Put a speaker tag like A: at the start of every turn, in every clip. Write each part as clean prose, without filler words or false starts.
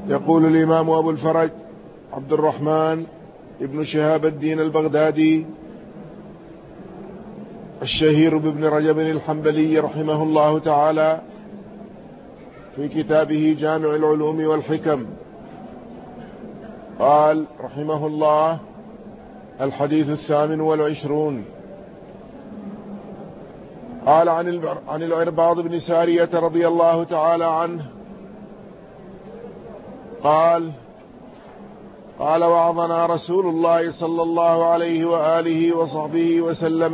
A: يقول الإمام أبو الفرج عبد الرحمن ابن شهاب الدين البغدادي الشهير بابن رجب الحنبلي رحمه الله تعالى في كتابه جامع العلوم والحكم، قال رحمه الله: الحديث 28. قال عن العرباض بن سارية رضي الله تعالى عنه قال: وعظنا رسول الله صلى الله عليه وآله وصحبه وسلم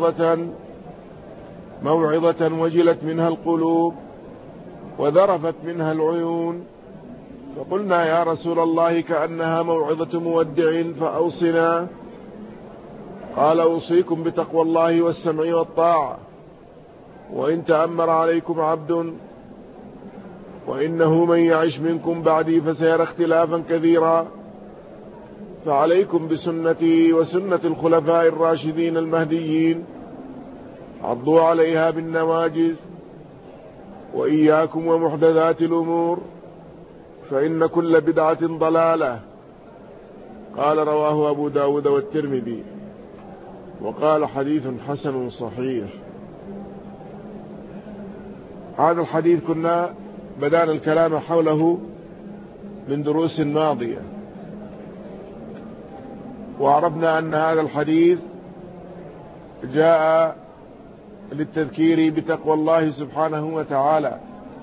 A: موعظة وجلت منها القلوب وذرفت منها العيون، فقلنا يا رسول الله كأنها موعظة مودع فأوصنا. قال: أوصيكم بتقوى الله والسمع والطاعة، وإن تأمر عليكم عبد، وإنه من يعش منكم بعدي فسيرى اختلافا كثيرا، فعليكم بسنتي وسنة الخلفاء الراشدين المهديين، عضوا عليها بالنواجذ، وإياكم ومحدثات الأمور، فإن كل بدعة ضلالة. قال: رواه أبو داود والترمذي، وقال: حديث حسن صحيح. هذا الحديث كنا بدأنا الكلام حوله من دروس ماضية، وعرفنا أن هذا الحديث جاء للتذكير بتقوى الله سبحانه وتعالى،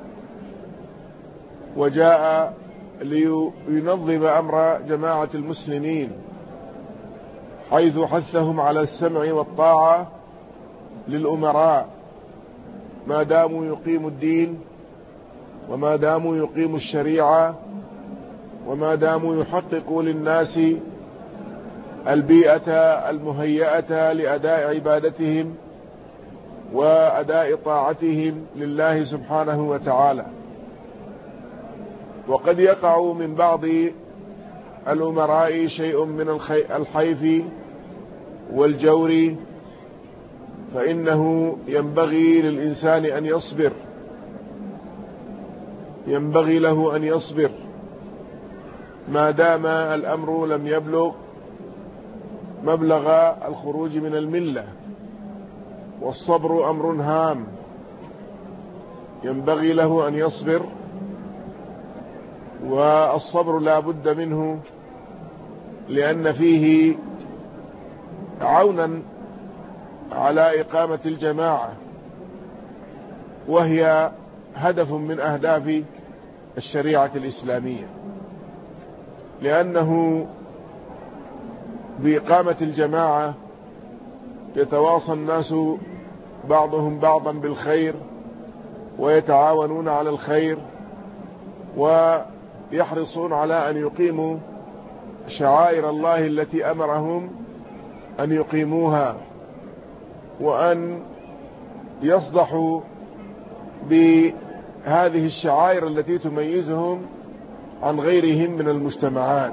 A: وجاء لينظم أمر جماعة المسلمين، حيث حثهم على السمع والطاعة للأمراء ما داموا يقيموا الدين، وما داموا يقيموا الشريعة، وما داموا يحققوا للناس البيئة المهيئة لأداء عبادتهم وأداء طاعتهم لله سبحانه وتعالى. وقد يقع من بعض الأمراء شيء من الحيف والجور، فإنه ينبغي للإنسان أن يصبر، ينبغي له أن يصبر ما دام الأمر لم يبلغ مبلغ الخروج من الملة، والصبر أمر هام، ينبغي له أن يصبر، والصبر لا بد منه، لأن فيه عونا على إقامة الجماعة، وهي هدف من أهداف الشريعة الإسلامية، لأنه بإقامة الجماعة يتواصى الناس بعضهم بعضا بالخير، ويتعاونون على الخير، ويحرصون على أن يقيموا شعائر الله التي أمرهم أن يقيموها، وأن يصدحوا بهذه الشعائر التي تميزهم عن غيرهم من المجتمعات.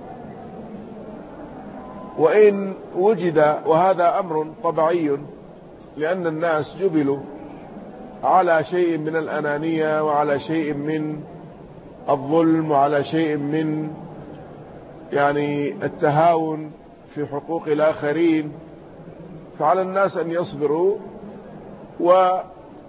A: وإن وجد، وهذا أمر طبيعي، لأن الناس جبلوا على شيء من الأنانية، وعلى شيء من الظلم، وعلى شيء من التهاون في حقوق الآخرين، فعلى الناس أن يصبروا، وأن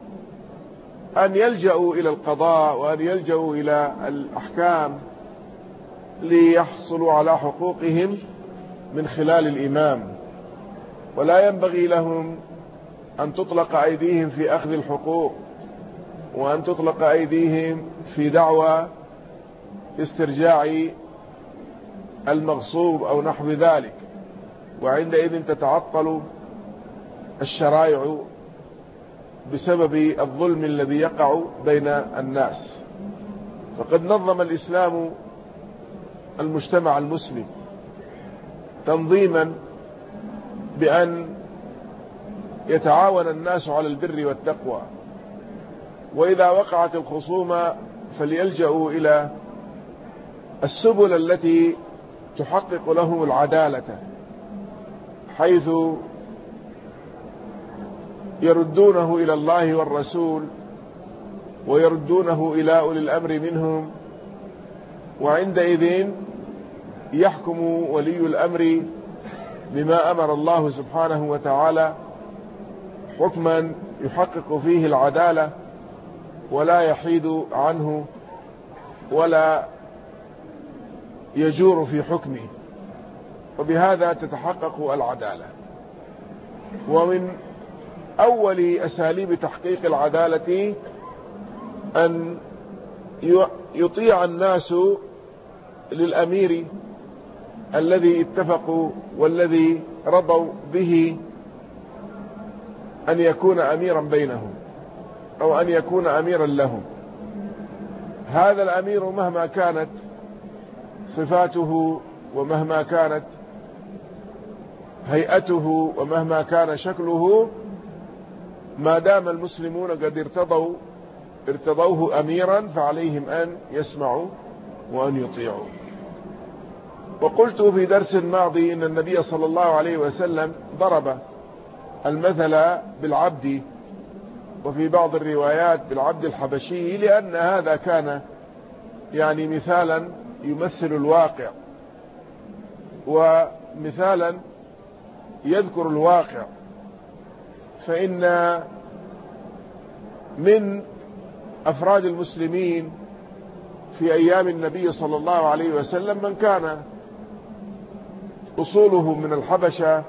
A: يلجأوا إلى القضاء، وأن يلجأوا إلى الأحكام ليحصلوا على حقوقهم من خلال الإمام. ولا ينبغي لهم أن تطلق أيديهم في أخذ الحقوق، وأن تطلق أيديهم في دعوى استرجاع المغصوب أو نحو ذلك، وعندئذ تتعطل الشرائع بسبب الظلم الذي يقع بين الناس. فقد نظم الإسلام المجتمع المسلم تنظيما بأن يتعاون الناس على البر والتقوى، وإذا وقعت الخصومة فليلجأوا إلى السبل التي تحقق لهم العدالة، حيث يردونه إلى الله والرسول، ويردونه إلى أولي الأمر منهم، وعندئذ يحكم ولي الأمر بما أمر الله سبحانه وتعالى حكما يحقق فيه العدالة ولا يحيد عنه ولا يجور في حكمه، وبهذا تتحقق العدالة. ومن أول أساليب تحقيق العدالة أن يطيع الناس للأمير الذي اتفقوا والذي رضوا به أن يكون أميرا بينهم أو أن يكون أميرا لهم. هذا الأمير مهما كانت صفاته ومهما كانت هيئته ومهما كان شكله، ما دام المسلمون قد ارتضوه أميرا فعليهم أن يسمعوا وأن يطيعوا. وقلت في درس ماضي إن النبي صلى الله عليه وسلم ضرب المثل بالعبد، وفي بعض الروايات بالعبد الحبشي، لأن هذا كان يعني مثالا يمثل الواقع ومثالا يذكر الواقع. فإن من أفراد المسلمين في أيام النبي صلى الله عليه وسلم من كان أصوله من الحبشة،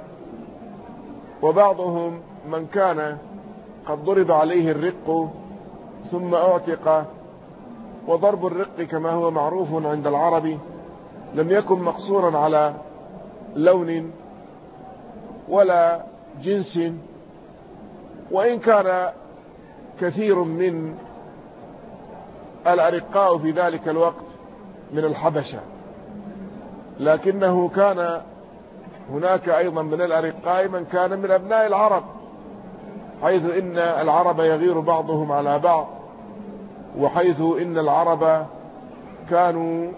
A: وبعضهم من كان قد ضرب عليه الرق ثم أعتق. وضرب الرق كما هو معروف عند العرب لم يكن مقصورا على لون ولا جنس، وإن كان كثير من الأرقاء في ذلك الوقت من الحبشة، لكنه كان هناك أيضا من الأرقاء من كان من أبناء العرب، حيث إن العرب يغير بعضهم على بعض، وحيث إن العرب كانوا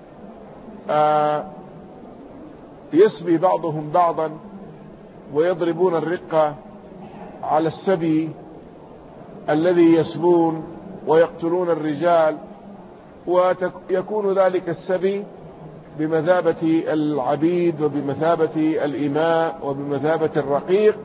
A: يسبي بعضهم بعضا ويضربون الرقة على السبي الذي يسبون ويقتلون الرجال، ويكون ذلك السبي بمثابة العبيد وبمثابة الإماء وبمثابة الرقيق.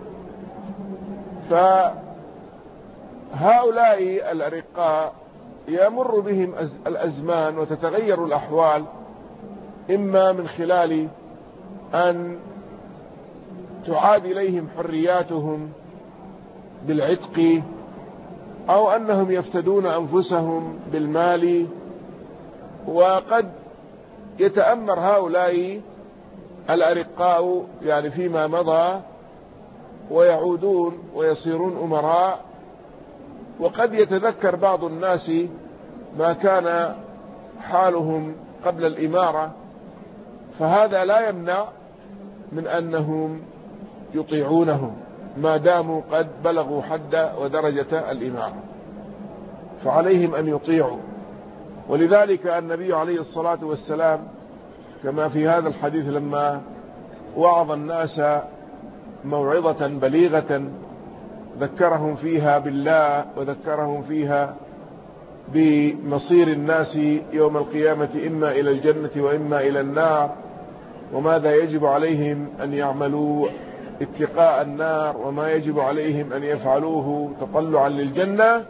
A: فهؤلاء الأرقاء يمر بهم الأزمان وتتغير الأحوال، إما من خلال أن تعاد إليهم حرياتهم بالعتق، أو أنهم يفتدون أنفسهم بالمال. وقد يتأمر هؤلاء الأرقاء يعني فيما مضى ويعودون ويصيرون أمراء، وقد يتذكر بعض الناس ما كان حالهم قبل الإمارة، فهذا لا يمنع من أنهم يطيعونهم ما داموا قد بلغوا حد ودرجة الإمارة، فعليهم أن يطيعوا. ولذلك النبي عليه الصلاة والسلام كما في هذا الحديث لما وعظ الناس موعظة بليغة ذكرهم فيها بالله وذكرهم فيها بمصير الناس يوم القيامة إما إلى الجنة وإما إلى النار، وماذا يجب عليهم أن يعملوا اتقاء النار، وما يجب عليهم أن يفعلوه تطلعا للجنة.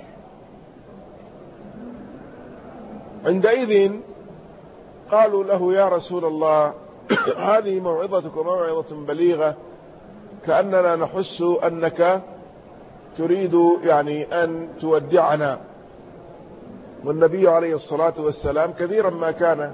A: عندئذ قالوا له يا رسول الله هذه موعظتك موعظة بليغة، كأننا نحس أنك تريد يعني أن تودعنا. والنبي عليه الصلاة والسلام كثيرا ما كان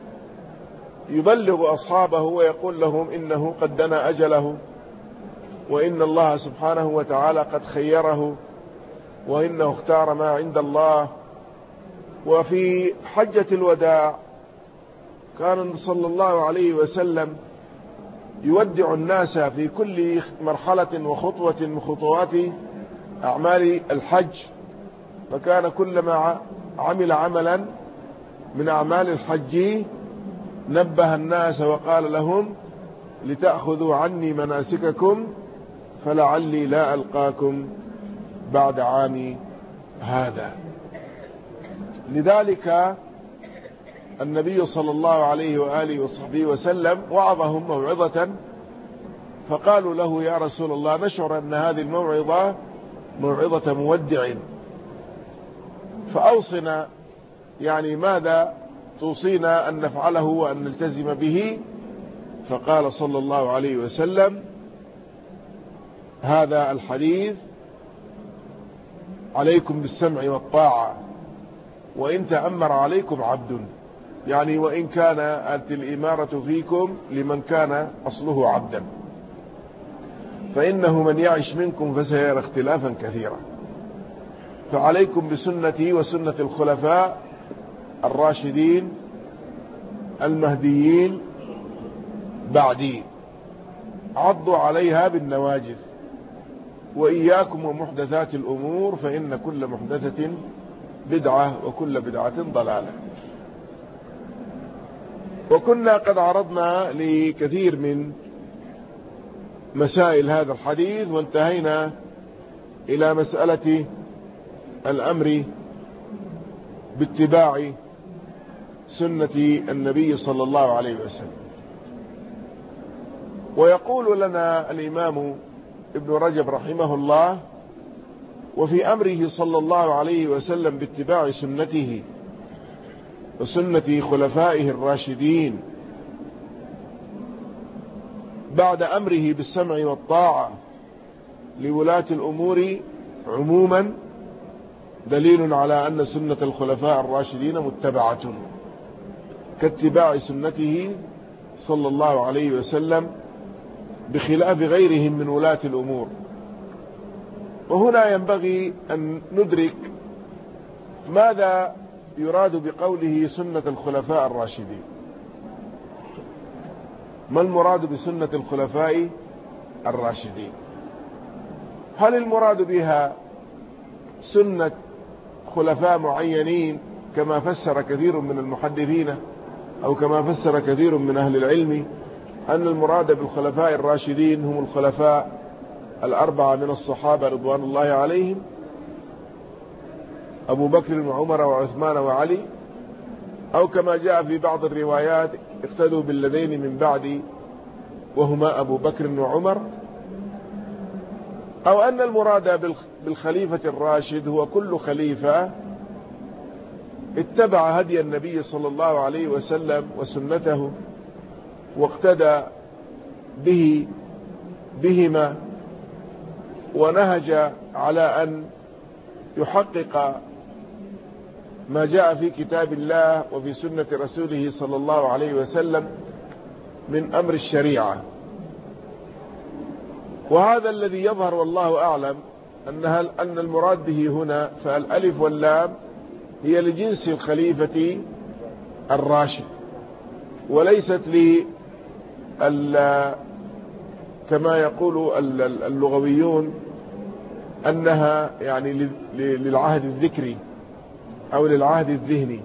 A: يبلغ أصحابه ويقول لهم إنه قد دنا أجله، وإن الله سبحانه وتعالى قد خيره، وإنه اختار ما عند الله. وفي حجة الوداع كان صلى الله عليه وسلم يودع الناس في كل مرحلة وخطوة من خطوات أعمال الحج، فكان كلما عمل عملا من أعمال الحج نبه الناس وقال لهم لتأخذوا عني مناسككم فلعلي لا ألقاكم بعد عامي هذا. لذلك النبي صلى الله عليه وآله وصحبه وسلم وعظهم موعظة، فقالوا له يا رسول الله نشعر أن هذه الموعظة موعظة مودع، فأوصنا، يعني ماذا توصينا أن نفعله وأن نلتزم به؟ فقال صلى الله عليه وسلم هذا الحديث: عليكم بالسمع والطاعة وإن تأمر عليكم عبد، يعني وإن كانت الإمارة فيكم لمن كان أصله عبدا، فإنه من يعش منكم فسيرى اختلافا كثيرا، فعليكم بسنتي وسنة الخلفاء الراشدين المهديين بعدي، عضوا عليها بالنواجذ، وإياكم ومحدثات الأمور فإن كل محدثة بدعة وكل بدعة ضلالة. وكنا قد عرضنا لكثير من مسائل هذا الحديث، وانتهينا إلى مسألة الأمر باتباع سنة النبي صلى الله عليه وسلم. ويقول لنا الإمام ابن رجب رحمه الله: وفي أمره صلى الله عليه وسلم باتباع سنته وسنة خلفائه الراشدين بعد أمره بالسمع والطاعة لولاة الأمور عموما دليل على أن سنة الخلفاء الراشدين متبعة كاتباع سنته صلى الله عليه وسلم بخلاف غيرهم من ولاة الأمور. وهنا ينبغي أن ندرك ماذا يراد بقوله سنة الخلفاء الراشدين. ما المراد بسنة الخلفاء الراشدين؟ هل المراد بها سنة خلفاء معينين كما فسر كثير من المحدثين أو كما فسر كثير من أهل العلم أن المراد بالخلفاء الراشدين هم الخلفاء الأربعة من الصحابة رضوان الله عليهم، أبو بكر وعمر وعثمان وعلي، أو كما جاء في بعض الروايات اقتدوا بالذين من بعد وهما أبو بكر وعمر، أو أن المراد بالخليفة الراشد هو كل خليفة اتبع هدي النبي صلى الله عليه وسلم وسنته واقتدى بهما ونهج على أن يحقق ما جاء في كتاب الله وفي سنة رسوله صلى الله عليه وسلم من أمر الشريعة. وهذا الذي يظهر والله أعلم أن المراد به هنا فالألف واللام هي لجنس الخليفة الراشد، وليست كما يقول اللغويون أنها يعني للعهد الذكري أو للعهد الذهني.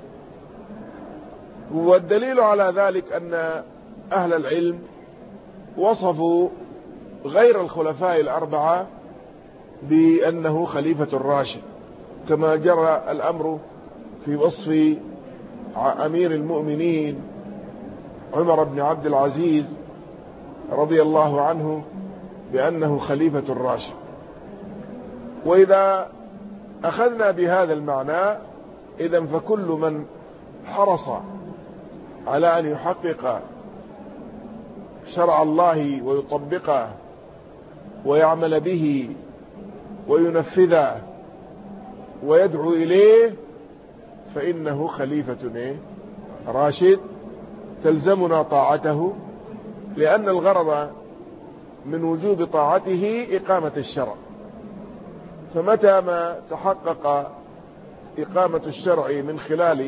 A: والدليل على ذلك أن أهل العلم وصفوا غير الخلفاء الأربعة بأنه خليفة الراشد، كما جرى الأمر في وصف أمير المؤمنين عمر بن عبد العزيز رضي الله عنه بأنه خليفة الراشد. وإذا أخذنا بهذا المعنى إذن فكل من حرص على أن يحقق شرع الله ويطبقه ويعمل به وينفذه ويدعو إليه فإنه خليفة راشد تلزمنا طاعته، لأن الغرض من وجوب طاعته إقامة الشرع، فمتى ما تحقق إقامة الشرع من خلال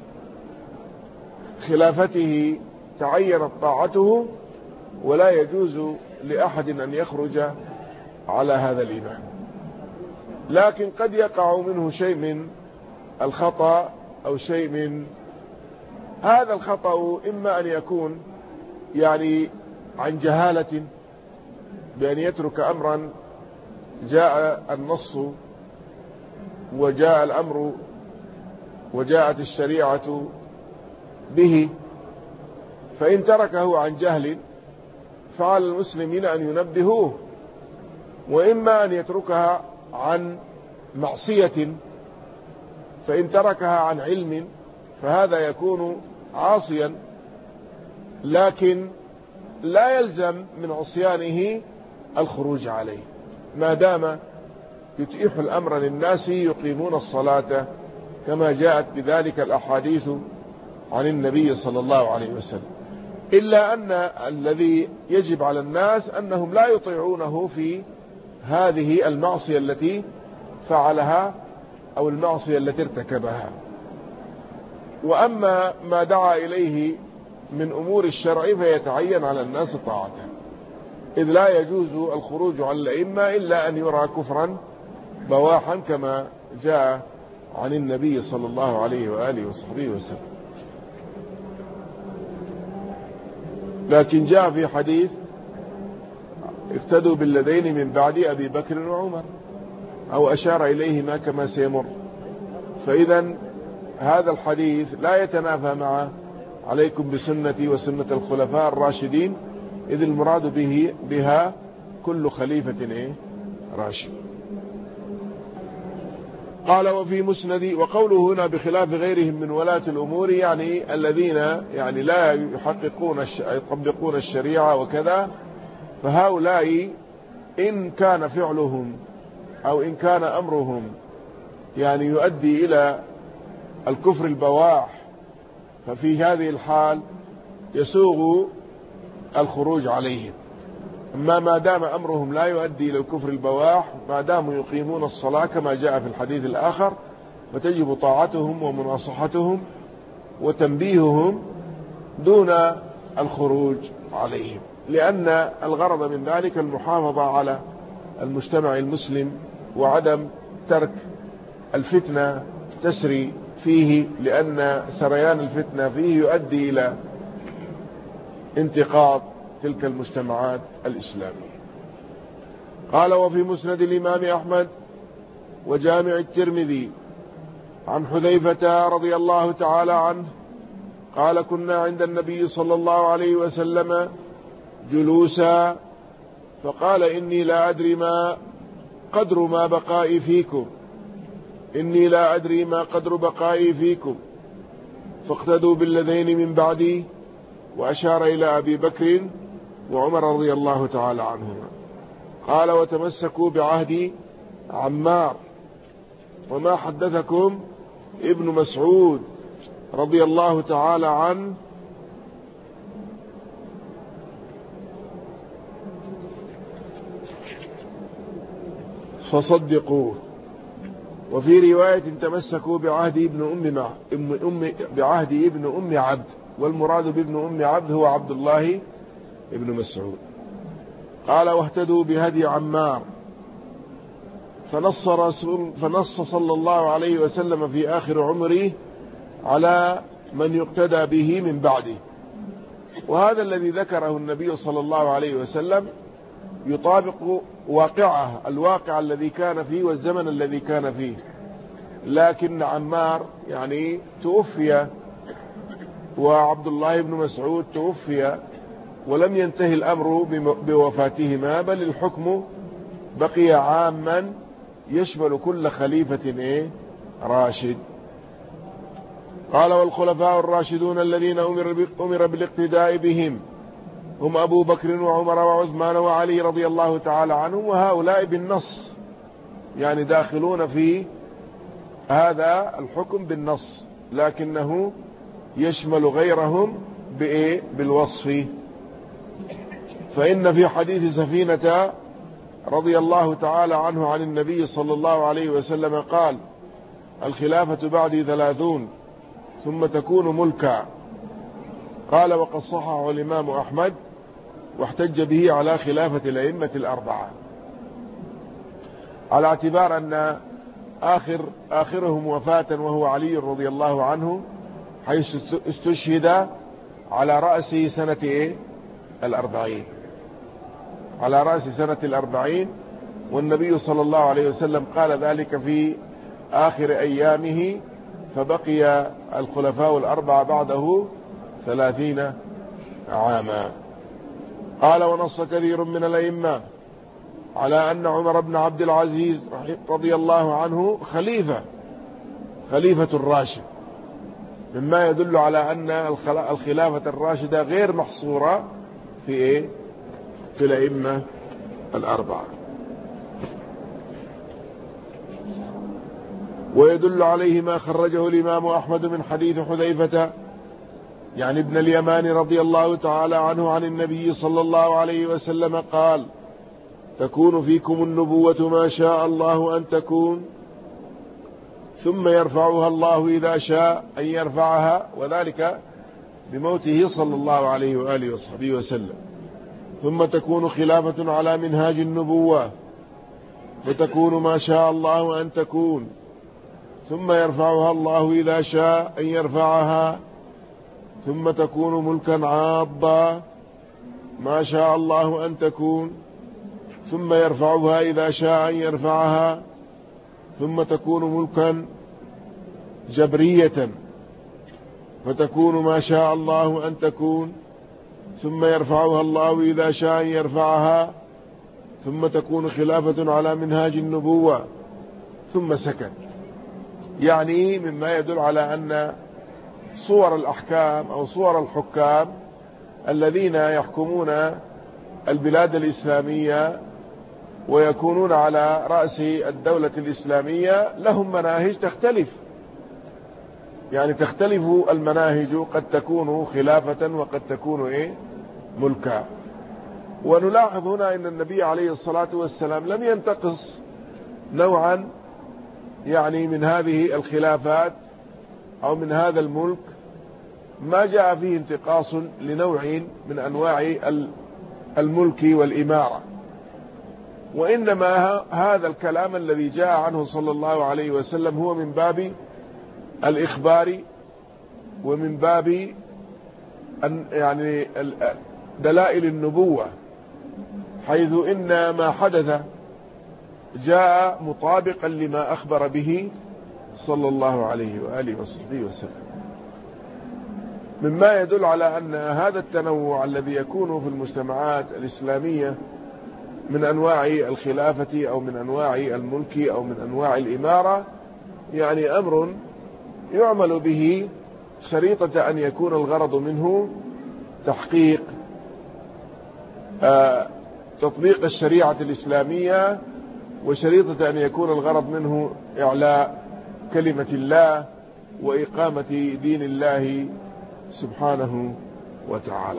A: خلافته تعينت طاعته، ولا يجوز لأحد أن يخرج على هذا الإمام. لكن قد يقع منه شيء من الخطأ أو شيء من هذا الخطأ، إما أن يكون يعني عن جهالة بأن يترك أمرا جاء النص وجاء الأمر وجاءت الشريعة به، فإن تركه عن جهل فعلى المسلمين أن ينبهوه، وإما أن يتركها عن معصية، فإن تركها عن علم فهذا يكون عاصيا، لكن لا يلزم من عصيانه الخروج عليه ما دام يتيح الأمر للناس يقيمون الصلاة كما جاءت بذلك الأحاديث عن النبي صلى الله عليه وسلم. إلا أن الذي يجب على الناس أنهم لا يطيعونه في هذه المعصية التي فعلها أو المعصية التي ارتكبها. وأما ما دعا إليه من أمور الشرع فيتعين على الناس طاعته، إذ لا يجوز الخروج على الأئمة إلا أن يرى كفرا بواحا كما جاء عن النبي صلى الله عليه وآله وصحبه وسلم. لكن جاء في حديث افتدوا بالذين من بعد أبي بكر وعمر، أو أشار إليهما كما سيمر. فإذا هذا الحديث لا يتنافى مع عليكم بسنتي وسنة الخلفاء الراشدين، إذ المراد بها كل خليفة راشد. قال وفي مسند، وقوله هنا بخلاف غيرهم من ولاة الأمور يعني الذين يعني لا يطبقون الشريعة وكذا، فهؤلاء إن كان فعلهم أو إن كان أمرهم يعني يؤدي إلى الكفر البواح، ففي هذه الحال يسوغ الخروج عليهم. أما ما دام أمرهم لا يؤدي إلى الكفر البواح، ما داموا يقيمون الصلاة كما جاء في الحديث الآخر، فتجب طاعتهم ومناصحتهم وتنبيههم دون الخروج عليهم، لأن الغرض من ذلك المحافظة على المجتمع المسلم وعدم ترك الفتنة تسري فيه، لأن سريان الفتنة فيه يؤدي إلى انتقاض تلك المجتمعات الإسلامية. قال وفي مسند الإمام أحمد وجامع الترمذي عن حذيفة رضي الله تعالى عنه قال كنا عند النبي صلى الله عليه وسلم جلوسا فقال إني لا أدري ما قدر ما بقائي فيكم، إني لا أدري ما قدر بقائي فيكم، فاقتدوا بالذين من بعدي، وأشار إلى أبي بكر وعمر رضي الله تعالى عنهما. قال وتمسكوا بعهد عمار، وما حدثكم ابن مسعود رضي الله تعالى عنه فصدقوه. وفي رواية تمسكوا بعهد ابن أم عبد، والمراد بابن أم عبد هو عبد الله ابن مسعود. قال واهتدوا بهدي عمار، فنص صلى الله عليه وسلم في آخر عمره على من يقتدى به من بعده. وهذا الذي ذكره النبي صلى الله عليه وسلم يطابق الواقع الذي كان فيه والزمن الذي كان فيه، لكن عمار يعني توفي وعبد الله بن مسعود توفي ولم ينتهي الأمر بوفاتهما، بل الحكم بقي عاما يشمل كل خليفة راشد. قال والخلفاء الراشدون الذين أمر بالاقتداء بهم هم أبو بكر وعمر وعثمان وعلي رضي الله تعالى عنهم، وهؤلاء بالنص يعني داخلون في هذا الحكم بالنص، لكنه يشمل غيرهم بالوصف. فإن في حديث سفينة رضي الله تعالى عنه عن النبي صلى الله عليه وسلم قال الخلافة بعدي 30 ثم تكون ملكا. قال وقد صححه الإمام أحمد واحتج به على خلافة الأئمة الأربعة، على اعتبار أن آخرهم وفاة وهو علي رضي الله عنه، حيث استشهد على رأس سنة 40، على رأس سنة 40، والنبي صلى الله عليه وسلم قال ذلك في آخر أيامه، فبقي الخلفاء الأربعة بعده 30 عاما. قال: ونص كثير من الأئمة على أن عمر بن عبد العزيز رضي الله عنه خليفة الراشد، مما يدل على أن الخلافة الراشدة غير محصورة في الأئمة الأربعة. ويدل عليه ما خرجه الإمام أحمد من حديث حذيفة يعني ابن اليمان رضي الله تعالى عنه عن النبي صلى الله عليه وسلم قال: تكون فيكم النبوة ما شاء الله أن تكون، ثم يرفعها الله إذا شاء أن يرفعها، وذلك بموته صلى الله عليه وآله وصحبه وسلم. ثم تكون خلافة على منهاج النبوة، فتكون ما شاء الله أن تكون، ثم يرفعها الله إذا شاء أن يرفعها، ثم تكون ملكا عاضا ما شاء الله أن تكون، ثم يرفعها إذا شاء أن يرفعها، ثم تكون ملكا جبرية، فتكون ما شاء الله أن تكون، ثم يرفعها الله إذا شاء أن يرفعها، ثم تكون خلافة على منهاج النبوة. ثم سكت، يعني مما يدل على أن صور الأحكام أو صور الحكام الذين يحكمون البلاد الإسلامية ويكونون على رأس الدولة الإسلامية لهم مناهج تختلف، يعني تختلف المناهج، قد تكون خلافة وقد تكون ملكا. ونلاحظ هنا أن النبي عليه الصلاة والسلام لم ينتقص نوعا يعني من هذه الخلافات أو من هذا الملك، ما جاء فيه انتقاص لنوع من أنواع الملك والإمارة، وإنما هذا الكلام الذي جاء عنه صلى الله عليه وسلم هو من باب الإخبار ومن باب يعني دلائل النبوة، حيث إن ما حدث جاء مطابقا لما أخبر به صلى الله عليه وآله وصحبه وسلم، مما يدل على أن هذا التنوع الذي يكون في المجتمعات الإسلامية من أنواع الخلافة أو من أنواع الملك أو من أنواع الإمارة يعني أمر يعمل به شريطة أن يكون الغرض منه تحقيق تطبيق الشريعة الإسلامية، وشريطة أن يكون الغرض منه إعلاء كلمة الله وإقامة دين الله سبحانه وتعالى.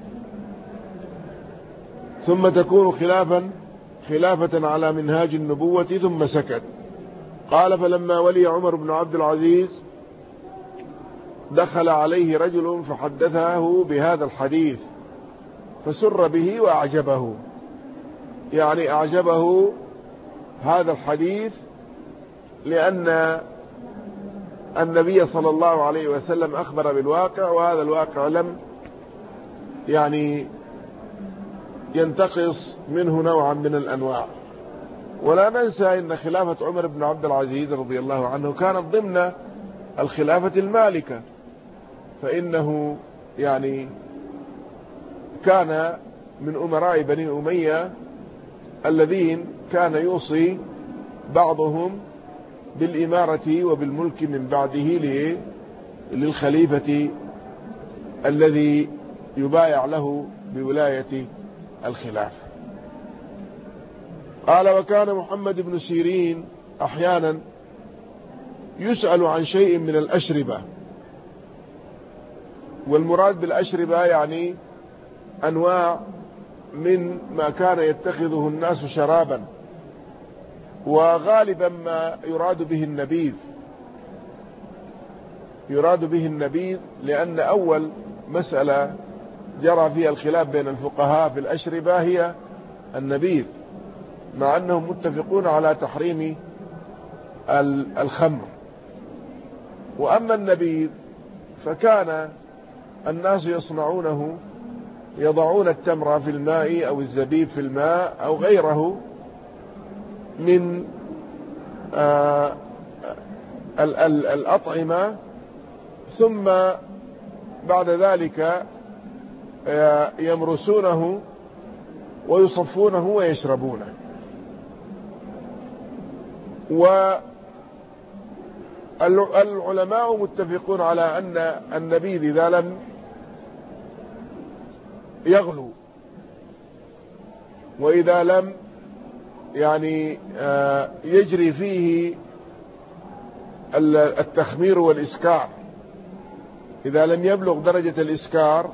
A: ثم تكون خلافة على منهاج النبوة. ثم سكت. قال: فلما ولي عمر بن عبد العزيز دخل عليه رجل فحدثه بهذا الحديث فسر به وأعجبه، يعني أعجبه هذا الحديث لأن النبي صلى الله عليه وسلم أخبر بالواقع، وهذا الواقع لم يعني ينتقص منه نوعا من الأنواع. ولا ننسى أن خلافة عمر بن عبد العزيز رضي الله عنه كانت ضمن الخلافة المالكة، فإنه يعني كان من أمراء بني أمية الذين كان يوصي بعضهم بالإمارة وبالملك من بعده للخليفة الذي يبايع له بولاية الخلافة. قال: وكان محمد بن سيرين أحيانا يسأل عن شيء من الأشربة، والمراد بالأشربة يعني أنواع من ما كان يتخذه الناس شرابا، وغالبا ما يراد به النبيذ، لأن أول مسألة جرى فيها الخلاف بين الفقهاء في الأشربة هي النبيذ، مع أنهم متفقون على تحريم الخمر. وأما النبيذ فكان الناس يصنعونه، يضعون التمر في الماء أو الزبيب في الماء أو غيره من الأطعمة، ثم بعد ذلك يمرسونه ويصفونه ويشربونه. والعلماء متفقون على أن النبيذ إذا لم يغلو وإذا لم يجري فيه التخمير والإسكار، إذا لم يبلغ درجة الإسكار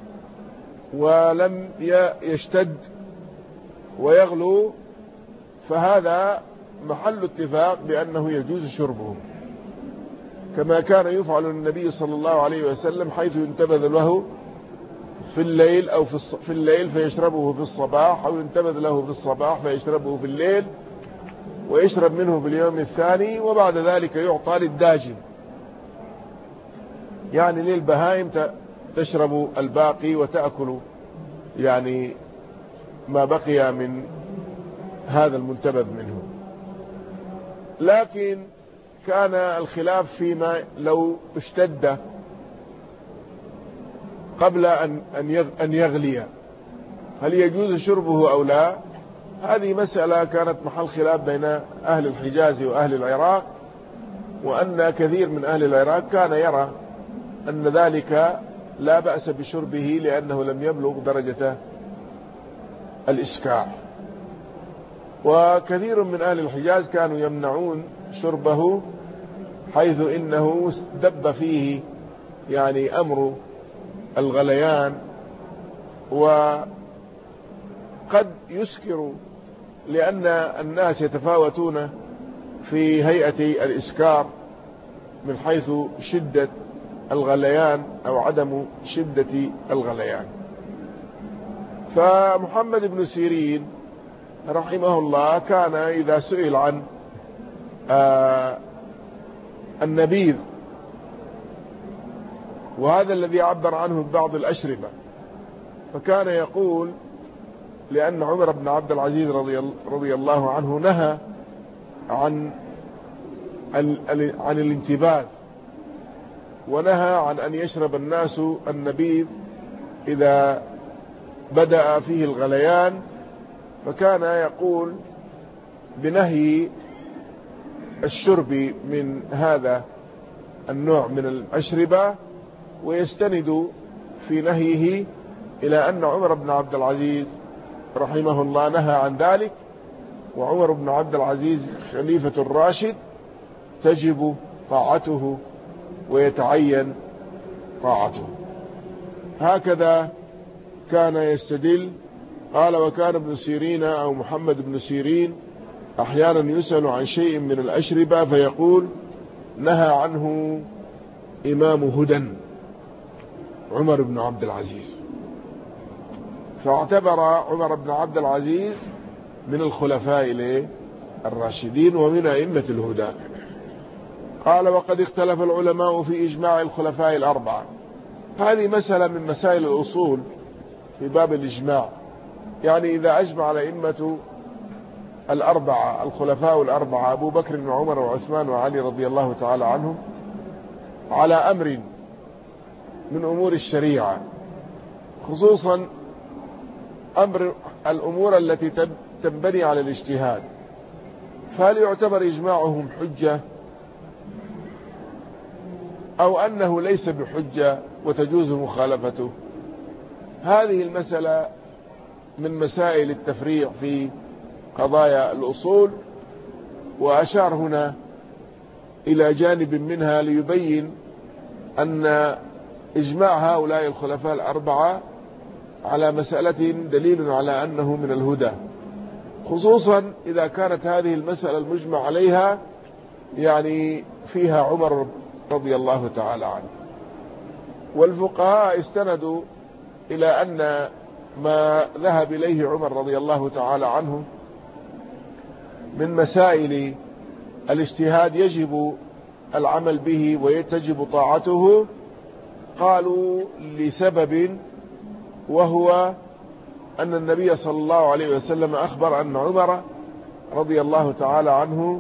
A: ولم يشتد ويغلو، فهذا محل اتفاق بأنه يجوز شربه، كما كان يفعل النبي صلى الله عليه وسلم، حيث ينتبذ له في الليل أو في الليل فيشربه في الصباح، أو ينتبذ له في الصباح فيشربه في الليل، ويشرب منه في اليوم الثاني، وبعد ذلك يعطى للداجن، يعني للبهائم تشرب الباقي وتأكل ما بقي من هذا المنتبذ منه. لكن كان الخلاف فيما لو اشتد قبل أن يغلي، هل يجوز شربه أو لا؟ هذه مسألة كانت محل خلاف بين أهل الحجاز وأهل العراق، وأن كثير من أهل العراق كان يرى أن ذلك لا بأس بشربه لأنه لم يبلغ درجة الإسكار، وكثير من أهل الحجاز كانوا يمنعون شربه، حيث إنه دب فيه أمر الغليان، وقد يسكر، لأن الناس يتفاوتون في هيئة الإسكار من حيث شدة الغليان أو عدم شدة الغليان. فمحمد بن سيرين رحمه الله كان إذا سئل عن النبيذ، وهذا الذي عبر عنه بعض الأشربة، فكان يقول، لأن عمر بن عبد العزيز رضي الله عنه نهى عن الانتباذ، ونهى عن أن يشرب الناس النبيذ إذا بدأ فيه الغليان، فكان يقول بنهي الشرب من هذا النوع من الأشربة، ويستند في نهيه إلى أن عمر بن عبد العزيز رحمه الله نهى عن ذلك، وعمر بن عبد العزيز خليفة الراشد تجب طاعته ويتعين طاعته. هكذا كان يستدل. قال: وكان ابن سيرين أو محمد بن سيرين أحيانا يسأل عن شيء من الأشربة فيقول: نهى عنه إمام هدى عمر بن عبد العزيز. فاعتبر عمر بن عبد العزيز من الخلفاء الراشدين ومن أئمة الهدى. قال: وقد اختلف العلماء في إجماع الخلفاء الأربعة. هذه مسألة من مسائل الأصول في باب الإجماع، إذا أجمع الأئمة الأربعة الخلفاء الأربعة أبو بكر وعمر وعثمان وعلي رضي الله تعالى عنهم على أمر من أمور الشريعة، خصوصا أمر الأمور التي تنبني على الاجتهاد، فهل يعتبر إجماعهم حجة أو أنه ليس بحجة وتجوز مخالفته؟ هذه المسألة من مسائل التفريع في قضايا الأصول، وأشار هنا إلى جانب منها ليبين أن إجماع هؤلاء الخلفاء الأربعة على مسألة دليل على أنه من الهدى، خصوصا إذا كانت هذه المسألة المجمع عليها فيها عمر رضي الله تعالى عنه. والفقهاء استندوا إلى أن ما ذهب إليه عمر رضي الله تعالى عنه من مسائل الاجتهاد يجب العمل به ويتجب طاعته، قالوا لسبب، وهو أن النبي صلى الله عليه وسلم أخبر أن عمر رضي الله تعالى عنه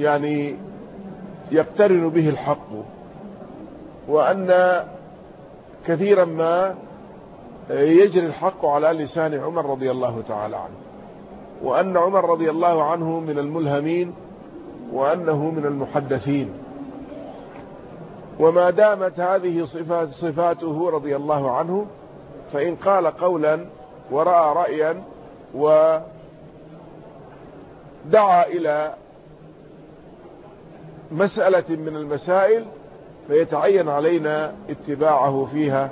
A: يقترن به الحق، وأن كثيرا ما يجري الحق على لسان عمر رضي الله تعالى عنه، وأن عمر رضي الله عنه من الملهمين وأنه من المحدثين. وما دامت هذه صفاته رضي الله عنه، فإن قال قولا ورأى رأيا ودعا إلى مسألة من المسائل فيتعين علينا اتباعه فيها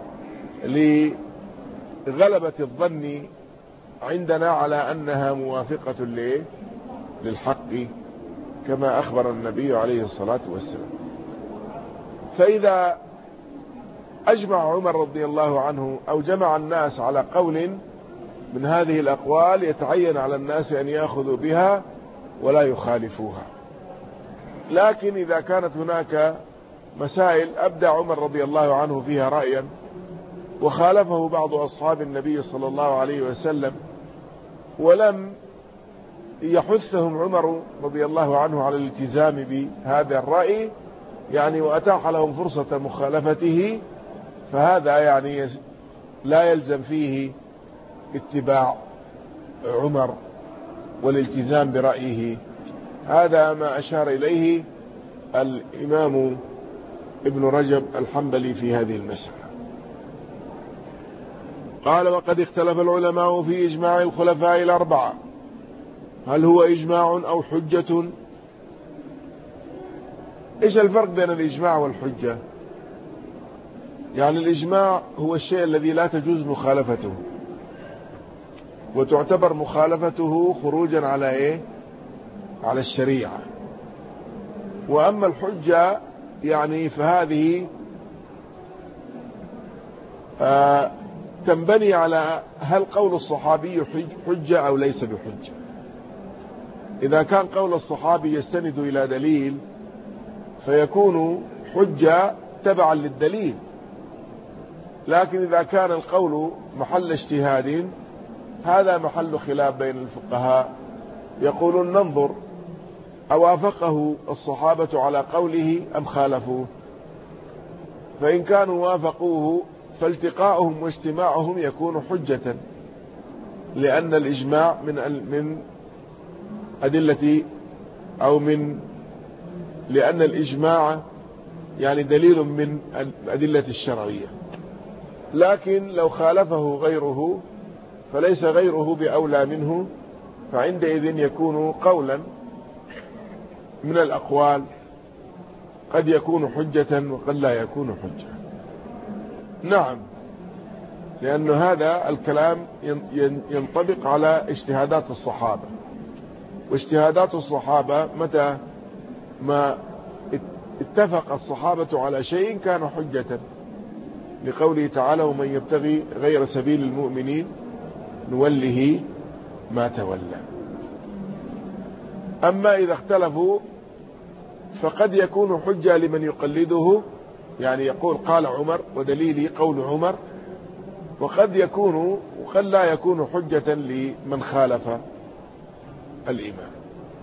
A: لغلبة الظن عندنا على أنها موافقة للحق كما أخبر النبي عليه الصلاة والسلام. فإذا أجمع عمر رضي الله عنه أو جمع الناس على قول من هذه الأقوال يتعين على الناس أن يأخذوا بها ولا يخالفوها. لكن إذا كانت هناك مسائل أبدى عمر رضي الله عنه فيها رأيا وخالفه بعض أصحاب النبي صلى الله عليه وسلم ولم يحثهم عمر رضي الله عنه على الالتزام بهذا الرأي يعني وأتاح لهم فرصة مخالفته، فهذا يعني لا يلزم فيه اتباع عمر والالتزام برأيه. هذا ما أشار إليه الإمام ابن رجب الحنبلي في هذه المسألة. قال: وقد اختلف العلماء في إجماع الخلفاء الأربعة، هل هو إجماع أو حجة؟ إيش الفرق بين الإجماع والحجة؟ يعني الإجماع هو الشيء الذي لا تجوز مخالفته وتعتبر مخالفته خروجا على إيه؟ على الشريعة. وأما الحجة يعني فهذه تنبني على هل قول الصحابي حجة أو ليس بحجة. إذا كان قول الصحابي يستند إلى دليل فيكون حجة تبعا للدليل، لكن إذا كان القول محل اجتهاد هذا محل خلاف بين الفقهاء، يقولون ننظر أوافقه الصحابة على قوله أم خالفوه، فإن كانوا وافقوه فالتقاؤهم واجتماعهم يكون حجة، لأن الإجماع من أدلة أو لأن الإجماع يعني دليل من الأدلة الشرعية. لكن لو خالفه غيره فليس غيره بأولى منه، فعندئذ يكون قولا من الأقوال، قد يكون حجة وقد لا يكون حجة. نعم، لأن هذا الكلام ينطبق على اجتهادات الصحابة، واجتهادات الصحابة متى ما اتفق الصحابة على شيء كان حجة، لقوله تعالى: ومن يبتغي غير سبيل المؤمنين نوله ما تولى. أما إذا اختلفوا فقد يكون حجة لمن يقلده، يعني يقول قال عمر ودليلي قول عمر، وقد لا يكون حجة لمن خالف الإمام.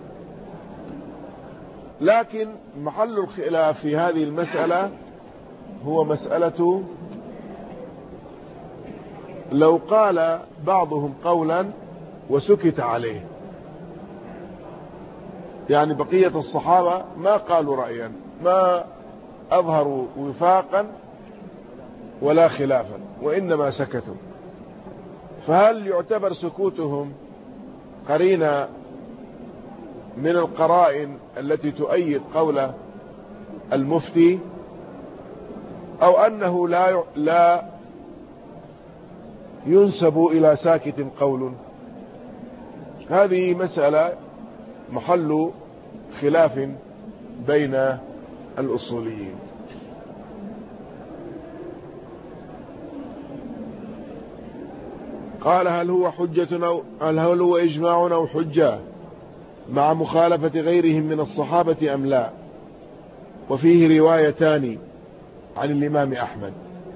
A: لكن محل الخلاف في هذه المسألة هو مسألة لو قال بعضهم قولا وسكت عليه، يعني بقية الصحابة ما قالوا رأيا، ما أظهروا وفاقا ولا خلافا، وإنما سكتوا، فهل يعتبر سكوتهم قرينة من القرائن التي تؤيد قول المفتي، أو أنه لا ينسب إلى ساكت قول؟ هذه مسألة محل خلاف بين الأصوليين. قال: هل هو حجة أو هل هو إجماع أو حجة مع مخالفة غيرهم من الصحابة أم لا؟ وفيه روايتان عن الإمام أحمد.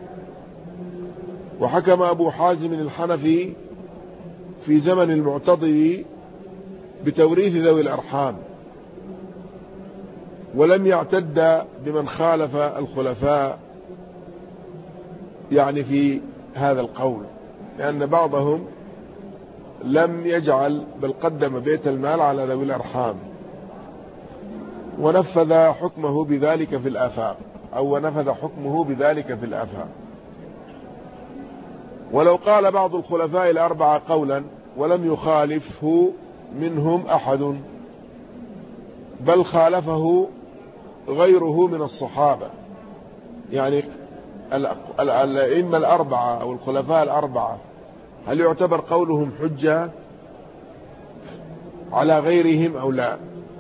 A: وحكم أبو حازم الحنفي في زمن المعتضد بتوريث ذوي الأرحام، ولم يعتد بمن خالف الخلفاء يعني في هذا القول، لأن بعضهم لم يجعل بل قدم بيت المال على ذوي الأرحام ونفذ حكمه بذلك في الآفاق، أو ونفذ حكمه بذلك في الآفاق. ولو قال بعض الخلفاء الأربعة قولا ولم يخالفه منهم أحد، بل خالفه غيره من الصحابة، يعني الأئمة الأربعة أو الخلفاء الأربعة، هل يعتبر قولهم حجة على غيرهم أو لا؟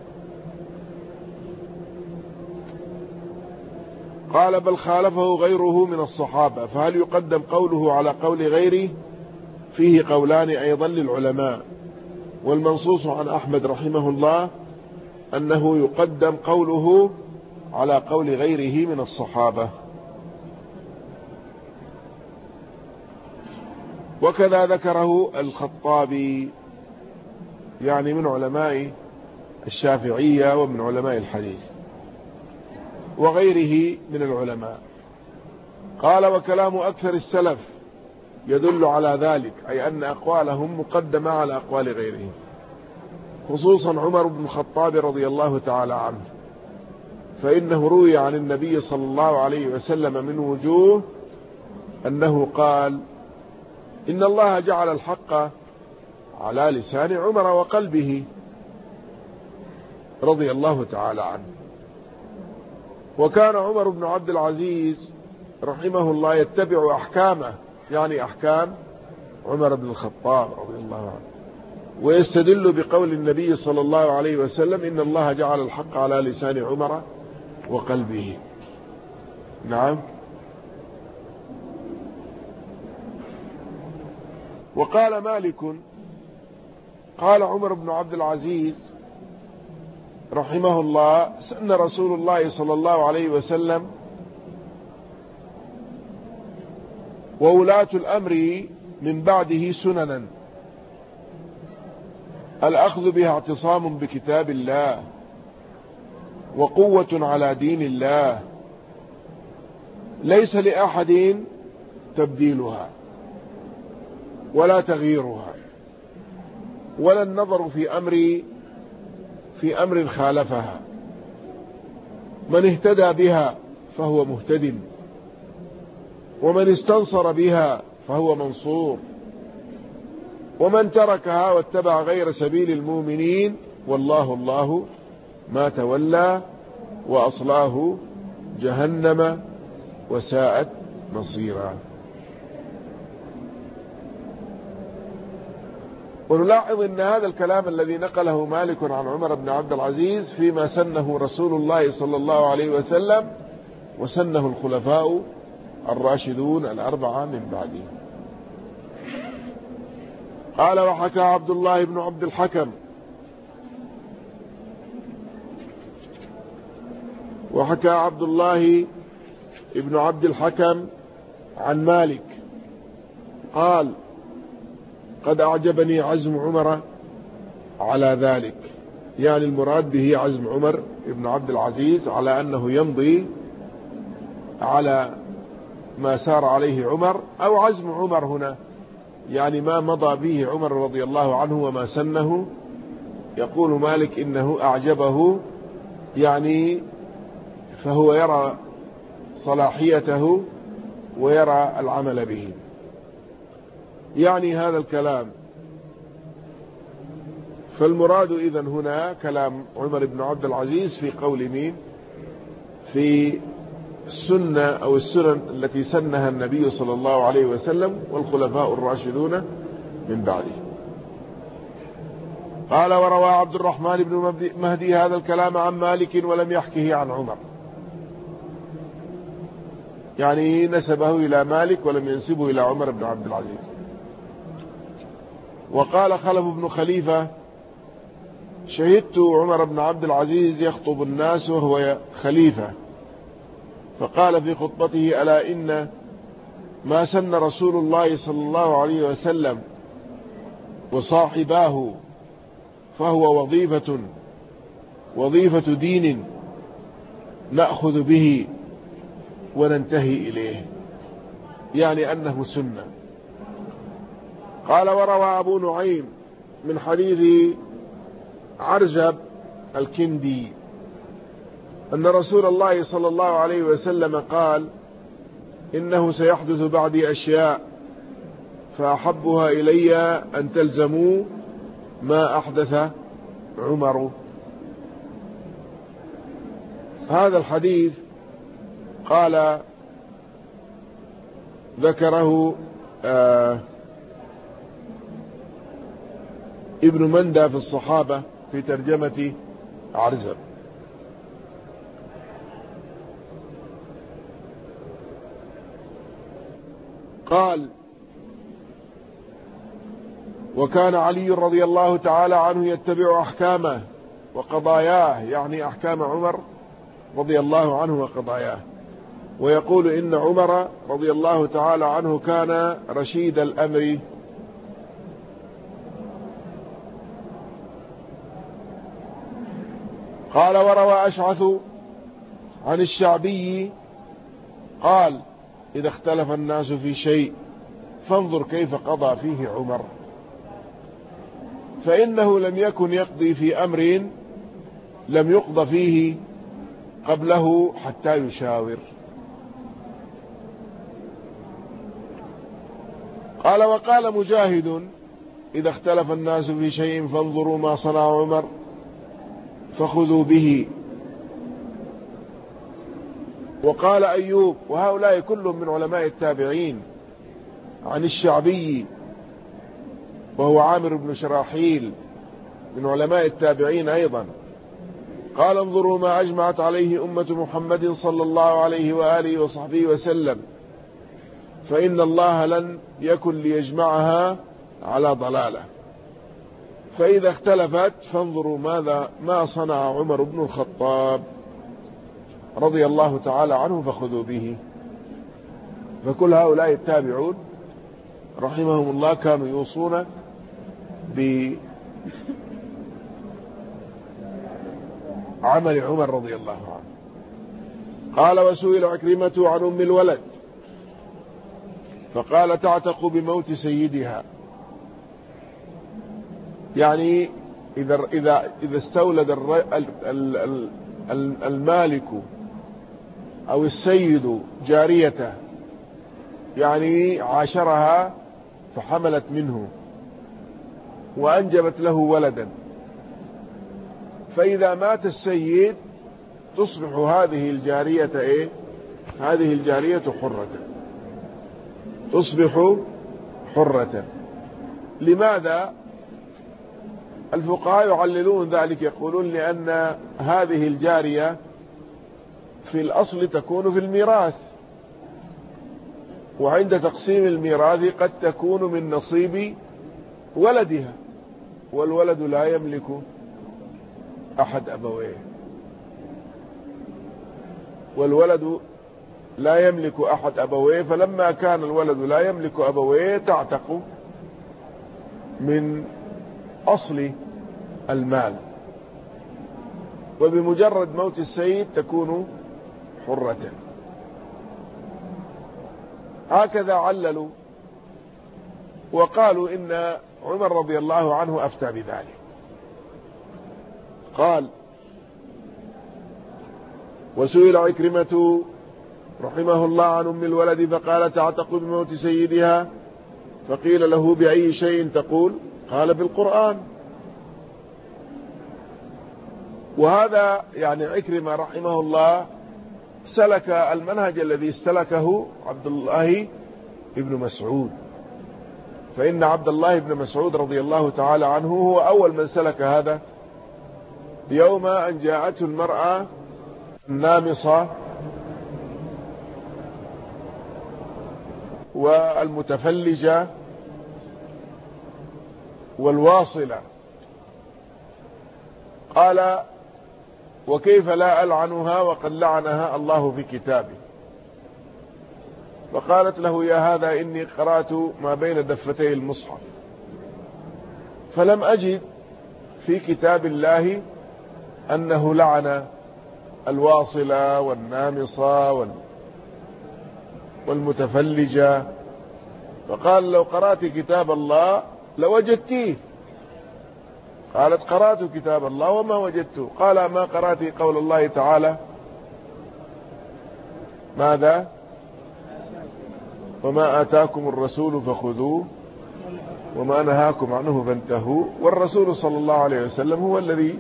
A: قال بل خالفه غيره من الصحابة، فهل يقدم قوله على قول غيره؟ فيه قولان أيضا للعلماء، والمنصوص عن أحمد رحمه الله أنه يقدم قوله على قول غيره من الصحابة. وكذا ذكره الخطابي، يعني من علماء الشافعية ومن علماء الحديث وغيره من العلماء. قال وكلام أكثر السلف يدل على ذلك، أي أن أقوالهم مقدمة على أقوال غيرهم، خصوصا عمر بن الخطاب رضي الله تعالى عنه، فإنه روي عن النبي صلى الله عليه وسلم من وجوه أنه قال إن الله جعل الحق على لسان عمر وقلبه رضي الله تعالى عنه. وكان عمر بن عبد العزيز رحمه الله يتبع أحكامه، يعني أحكام عمر بن الخطاب رضي الله عنه، ويستدل بقول النبي صلى الله عليه وسلم إن الله جعل الحق على لسان عمر وقلبه. نعم. وقال مالك قال عمر بن عبد العزيز رحمه الله سن رسول الله صلى الله عليه وسلم وولاة الأمر من بعده سننا الأخذ بها اعتصام بكتاب الله وقوة على دين الله، ليس لأحد تبديلها ولا تغييرها ولا النظر في أمر خالفها. من اهتدى بها فهو مهتد، ومن استنصر بها فهو منصور، ومن تركها واتبع غير سبيل المؤمنين والله ما تولى وأصلاه جهنم وساءت مصيرا. ونلاحظ أن هذا الكلام الذي نقله مالك عن عمر بن عبد العزيز فيما سنه رسول الله صلى الله عليه وسلم وسنه الخلفاء الراشدون الأربعة من بعده. قال وحكى عبد الله بن عبد الحكم وحكى عبد الله بن عبد الحكم عن مالك قال قد أعجبني عزم عمر على ذلك، يعني المراد به عزم عمر بن عبد العزيز على أنه يمضي على ما سار عليه عمر، أو عزم عمر هنا يعني ما مضى به عمر رضي الله عنه وما سنه. يقول مالك إنه أعجبه، يعني فهو يرى صلاحيته ويرى العمل به، يعني هذا الكلام. فالمراد إذن هنا كلام عمر بن عبد العزيز في قول مين؟ في السنة أو السنن التي سنها النبي صلى الله عليه وسلم والخلفاء الراشدون من بعده. قال وروى عبد الرحمن بن مهدي هذا الكلام عن مالك ولم يحكه عن عمر، يعني نسبه إلى مالك ولم ينسبه إلى عمر بن عبد العزيز. وقال خلف بن خليفة شهدت عمر بن عبد العزيز يخطب الناس وهو خليفة، فقال في خطبته ألا إن ما سن رسول الله صلى الله عليه وسلم وصاحباه فهو وظيفة دين نأخذ به وننتهي إليه. يعني أنه سنة. قال وروى أبو نعيم من حديث عرجب الكندي أن رسول الله صلى الله عليه وسلم قال إنه سيحدث بعدي أشياء فأحبها إلي أن تلزموا ما أحدث عمر. هذا الحديث قال ذكره ابن مندى في الصحابة في ترجمة عرزب. قال وكان علي رضي الله تعالى عنه يتبع أحكامه وقضاياه، يعني أحكام عمر رضي الله عنه وقضاياه، ويقول إن عمر رضي الله تعالى عنه كان رشيد الأمر. قال وروى أشعث عن الشعبي قال إذا اختلف الناس في شيء فانظر كيف قضى فيه عمر، فإنه لم يكن يقضي في أمر لم يقض فيه قبله حتى يشاور. قال وقال مجاهد إذا اختلف الناس في شيء فانظروا ما صنع عمر فخذوا به. وقال أيوب، وهؤلاء كلهم من علماء التابعين، عن الشعبي وهو عامر بن شراحيل من علماء التابعين أيضا، قال انظروا ما أجمعت عليه أمة محمد صلى الله عليه وآله وصحبه وسلم، فإن الله لن يكن ليجمعها على ضلالة، فإذا اختلفت فانظروا ما صنع عمر بن الخطاب رضي الله تعالى عنه فخذوا به. فكل هؤلاء التابعون رحمهم الله كانوا يوصون بعمل عمر رضي الله عنه. قال وسئل عكرمة عن أم الولد فقال تعتق بموت سيدها، يعني إذا استولد المالك أو السيد جاريته، يعني عاشرها فحملت منه وأنجبت له ولدا، فإذا مات السيد تصبح هذه الجارية هذه الجارية حرة، تصبح حرة. لماذا؟ الفقهاء يعللون ذلك، يقولون لأن هذه الجارية في الأصل تكون في الميراث، وعند تقسيم الميراث قد تكون من نصيب ولدها، والولد لا يملك أحد أبويه، والولد لا يملك أحد أبويه، فلما كان الولد لا يملك أبويه تعتق من أصل المال، وبمجرد موت السيد تكون حرة. هكذا عللوا، وقالوا إن عمر رضي الله عنه أفتى بذلك. قال وسئل عكرمة رحمه الله عن أم الولد فقال تعتق بموت سيدها، فقيل له بأي شيء تقول؟ قال بالقرآن. وهذا يعني عكرمة رحمه الله سلك المنهج الذي استلكه عبد الله بن مسعود، فإن عبد الله بن مسعود رضي الله تعالى عنه هو أول من سلك هذا، يوم أن جاءته المرأة النامصة والمتفلجة والواصلة، قال وكيف لا ألعنها وقد لعنها الله في كتابه؟ فقالت له يا هذا إني قرأت ما بين دفتي المصحف فلم أجد في كتاب الله أنه لعن الواصلة والنامصة والمتفلجة، فقال لو قرأت كتاب الله لوجدتيه. قالت قرأت كتاب الله وما وجدته. قال ما قرأت قول الله تعالى ماذا؟ وما آتاكم الرسول فخذوه وما نهاكم عنه فانتهوا. والرسول صلى الله عليه وسلم هو الذي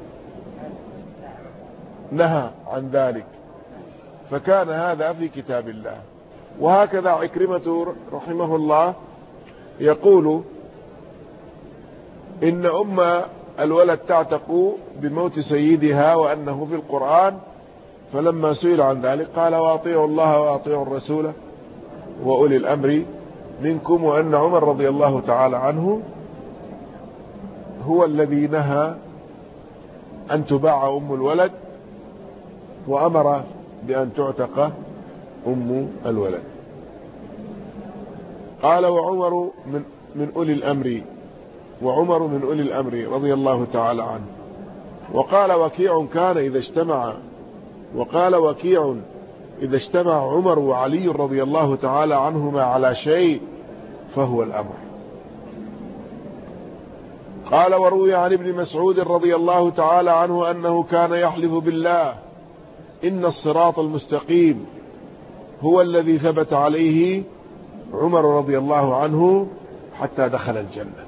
A: نهى عن ذلك، فكان هذا في كتاب الله. وهكذا عكرمة رحمه الله يقول إن أم الولد تعتق بموت سيدها وأنه في القرآن، فلما سئل عن ذلك قال وأطيعوا الله وأطيعوا الرسول وأولي الأمر منكم، وأن عمر رضي الله تعالى عنه هو الذي نهى أن تباع أم الولد وأمر بأن تعتق أم الولد. قال وعمر من أولي الأمر، وعمر من أولي الأمر رضي الله تعالى عنه. وقال وكيع إذا اجتمع عمر وعلي رضي الله تعالى عنهما على شيء فهو الأمر. قال وروي عن ابن مسعود رضي الله تعالى عنه أنه كان يحلف بالله إن الصراط المستقيم هو الذي ثبت عليه عمر رضي الله عنه حتى دخل الجنة.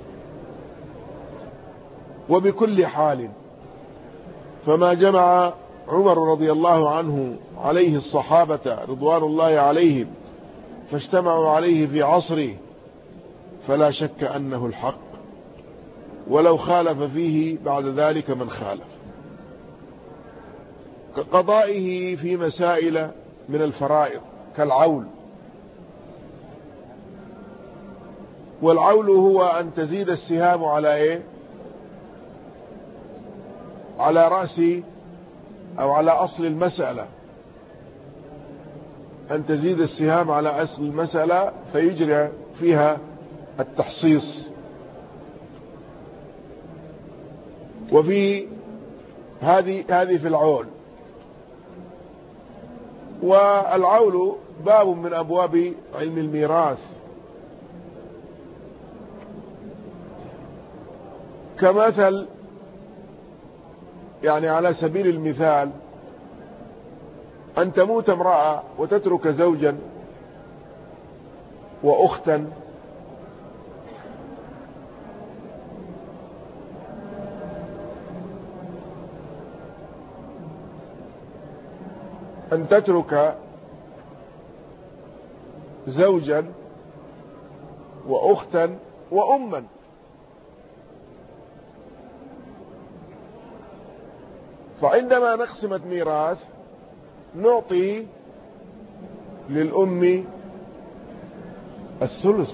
A: وبكل حال فما جمع عمر رضي الله عنه عليه الصحابة رضوان الله عليهم فاجتمعوا عليه في عصره فلا شك أنه الحق، ولو خالف فيه بعد ذلك من خالف، كقضائه في مسائل من الفرائض كالعول. والعول هو أن تزيد السهام على إيه؟ على رأس أو على أصل المسألة، أن تزيد السهام على أصل المسألة فيجري فيها التحصيص. وفي هذه في العول. والعول باب من أبواب علم الميراث، كمثل يعني على سبيل المثال أن تموت امرأة وتترك زوجا وأختا، أن تترك زوجا وأختا وأما. فعندما نقسم ميراث نعطي للأم الثلث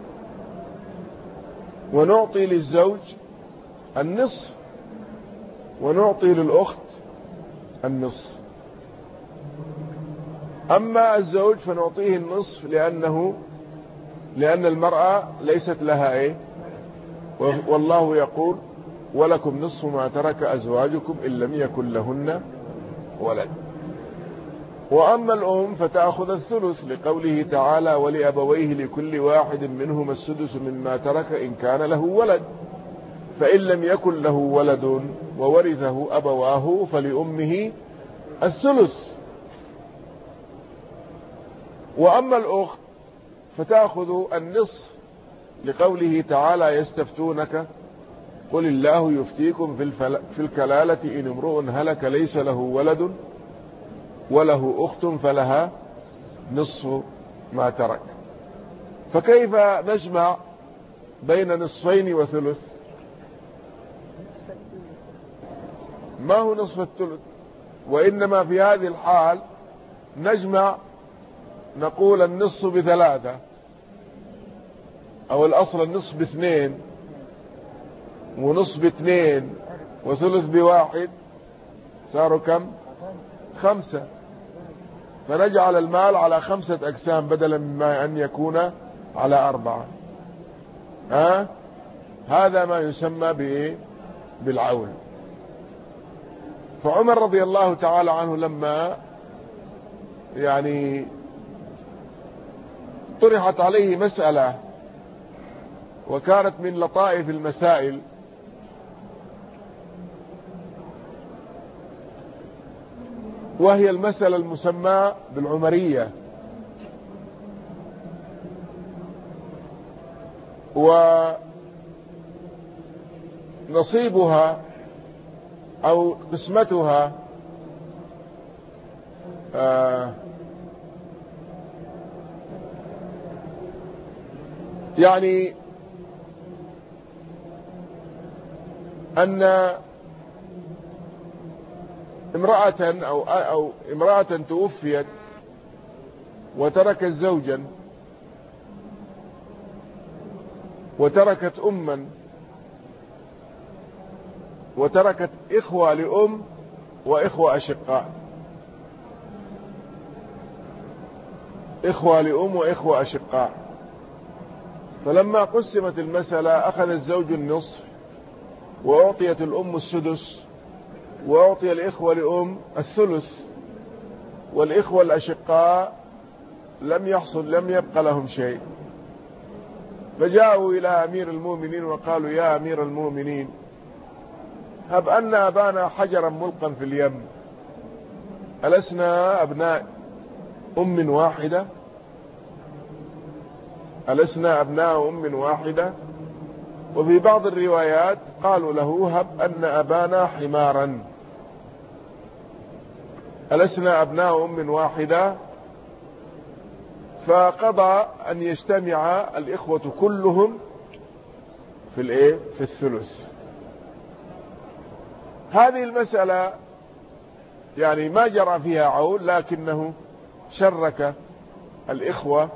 A: ونعطي للزوج النصف ونعطي للأخت النصف. أما الزوج فنعطيه النصف لأن المرأة ليست لها إيه، والله يقول ولكم نصف ما ترك أزواجكم إن لم يكن لهن ولد. وأما الأم فتأخذ الثلث لقوله تعالى ولأبويه لكل واحد منهما السدس مما ترك إن كان له ولد، فإن لم يكن له ولد وورثه أبواه فلأمه الثلث. وأما الأخت فتأخذ النصف لقوله تعالى يستفتونك قل الله يفتيكم في الكلالة إن امرؤ هلك ليس له ولد وله أخت فلها نصف ما ترك. فكيف نجمع بين نصفين وثلث؟ ما هو نصف الثلث، وإنما في هذه الحال نجمع، نقول النصف بثلاثة، أو الأصل النصف باثنين ونصف باثنين وثلث بواحد، صاروا كم؟ 5. فنجعل المال على 5 أقسام بدلا مما أن يكون على 4. هذا ما يسمى بالعول. فعمر رضي الله تعالى عنه لما يعني طرحت عليه مسألة وكانت من لطائف المسائل، وهي المسألة المسمى بالعمرية. ونصيبها أو قسمتها يعني أن امرأة توفيت وتركت زوجا وتركت أما وتركت إخوة لأم وإخوة أشقاء، إخوة لأم وإخوة أشقاء. فلما قسمت المسألة أخذ الزوج النصف، وأعطيت الأم السدس، وأعطي الإخوة لأم الثلث، والإخوة الأشقاء لم يبق لهم شيء. فجاءوا إلى أمير المؤمنين وقالوا: يا أمير المؤمنين، هب أن أبانا حجرا ملقا في اليم، ألسنا أبناء أم واحدة؟ ألسنا أبناء أم واحدة؟ وفي بعض الروايات قالوا له: هب أن أبانا حمارا، ألسنا أبناء أم واحدة؟ فقضى أن يجتمع الإخوة كلهم في الثلث. هذه المسألة يعني ما جرى فيها عول، لكنه شرك الإخوة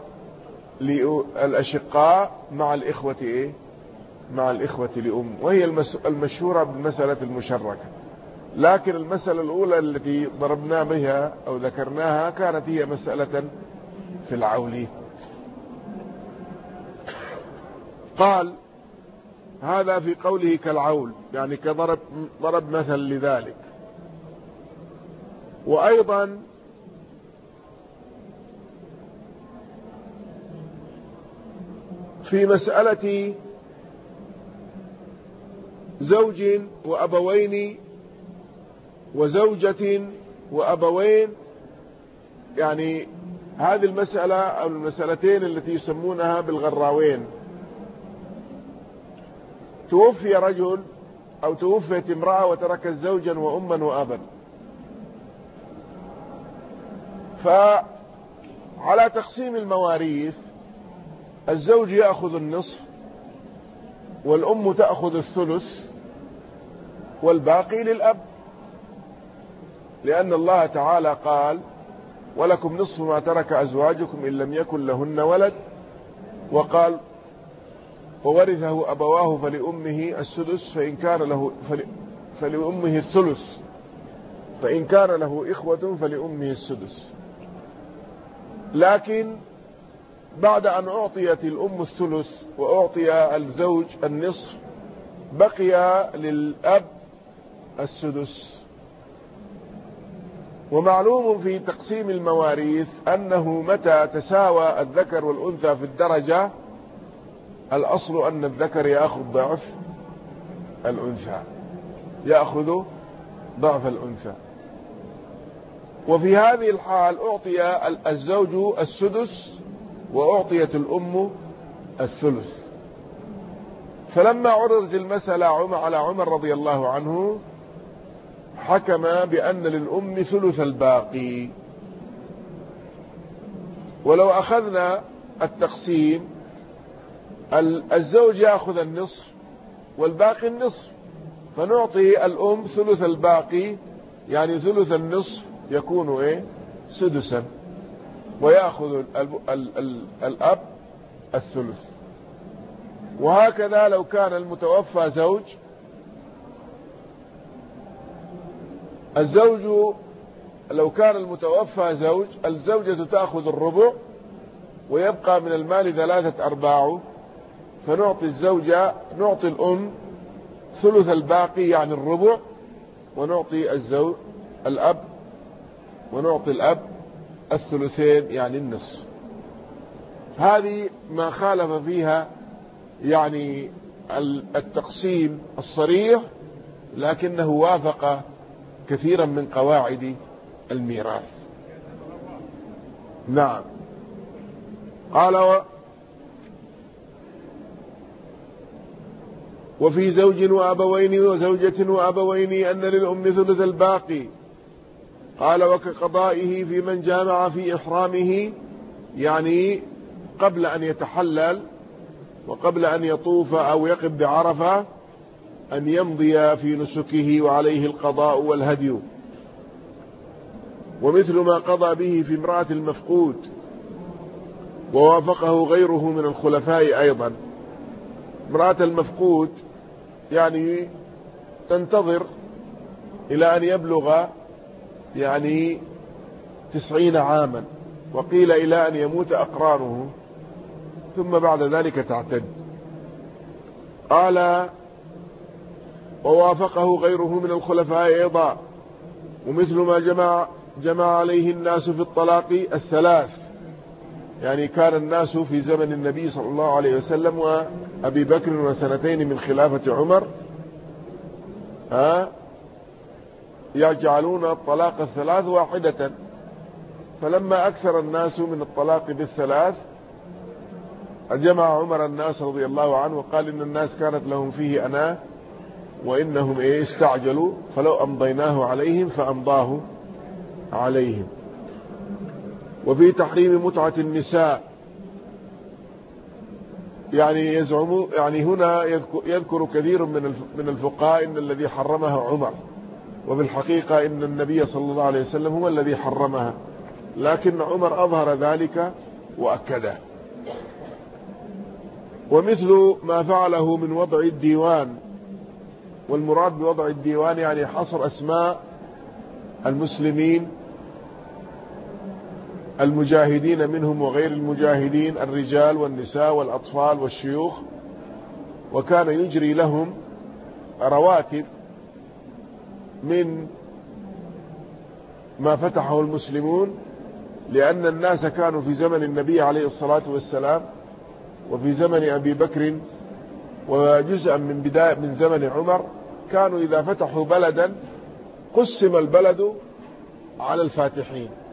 A: الأشقاء مع الإخوة مع الإخوة لأم، وهي المشهورة بالمسألة المشركة. لكن المسألة الأولى التي ضربنا بها أو ذكرناها كانت هي مسألة في العول. قال: هذا في قوله كالعول، يعني ضرب مثل لذلك. وأيضا في مسألة زوج وأبوين وزوجة وأبوين، يعني هذه المسألة أو المسألتين التي يسمونها بالغراوين. توفي رجل أو توفيت امرأة وتركت زوجا وأما وأبا، فعلى تقسيم المواريث الزوج يأخذ النصف، والأم تأخذ الثلث، والباقي للأب، لأن الله تعالى قال: ولكم نصف ما ترك أزواجكم إن لم يكن لهن ولد، وقال: وورثه أبواه فلأمه السدس فلأمه الثلث، فإن كان له إخوة فلأمه السدس. لكن بعد أن أعطيت الأم الثلث وأعطي الزوج النصف بقي للأب السدس. ومعلوم في تقسيم المواريث أنه متى تساوى الذكر والأنثى في الدرجة الأصل أن الذكر يأخذ ضعف الأنثى، يأخذ ضعف الأنثى. وفي هذه الحال أعطي الزوج السدس وأعطيت الأم الثلث. فلما عرضت المسألة على عمر رضي الله عنه حكم بأن للأم ثلث الباقي. ولو أخذنا التقسيم الزوج يأخذ النصف والباقي النصف، فنعطي الأم ثلث الباقي، يعني ثلث النصف يكون سدسا، ويأخذ الأب الثلث. وهكذا لو كان المتوفى زوج، لو كان المتوفى زوج، الزوجة تأخذ الربع ويبقى من المال 3/4، فنعطي نعطي الأم ثلث الباقي يعني الربع، ونعطي ونعطي الأب الثلثين يعني النصف. هذه ما خالف فيها يعني التقسيم الصريح، لكنه وافق كثيرا من قواعد الميراث. نعم. قال وفي زوج وأبوين وزوجة وأبوين أن للأم ثلث الباقي. قال وكقضائه في من جامع في إحرامه، يعني قبل أن يتحلل وقبل أن يطوف أو يقف بعرفة أن يمضي في نسكه وعليه القضاء والهدي. ومثل ما قضى به في امرأة المفقود، ووافقه غيره من الخلفاء أيضا. امرأة المفقود يعني تنتظر إلى أن يبلغ يعني 90 عاما، وقيل إلى أن يموت أقرانه، ثم بعد ذلك تعتد. قال ووافقه غيره من الخلفاء أيضا. ومثل ما جمع عليه الناس في الطلاق الثلاث، يعني كان الناس في زمن النبي صلى الله عليه وسلم وأبي بكر وسنتين من خلافة عمر يجعلون الطلاق الثلاث واحدة، فلما أكثر الناس من الطلاق بالثلاث جمع عمر الناس رضي الله عنه وقال إن الناس كانت لهم فيه أناة وإنهم استعجلوا، فلو أمضيناه عليهم فأمضاه عليهم. وفي تحريم متعة النساء، يعني هنا يذكر كثير من الفقهاء إن الذي حرمها عمر، وفي الحقيقة إن النبي صلى الله عليه وسلم هو الذي حرمها، لكن عمر أظهر ذلك وأكده. ومثل ما فعله من وضع الديوان، والمراد بوضع الديوان يعني حصر أسماء المسلمين المجاهدين منهم وغير المجاهدين، الرجال والنساء والأطفال والشيوخ، وكان يجري لهم رواتب من ما فتحه المسلمون، لأن الناس كانوا في زمن النبي عليه الصلاة والسلام وفي زمن أبي بكر وجزءا من زمن عمر، كانوا إذا فتحوا بلدا قسم البلد على الفاتحين،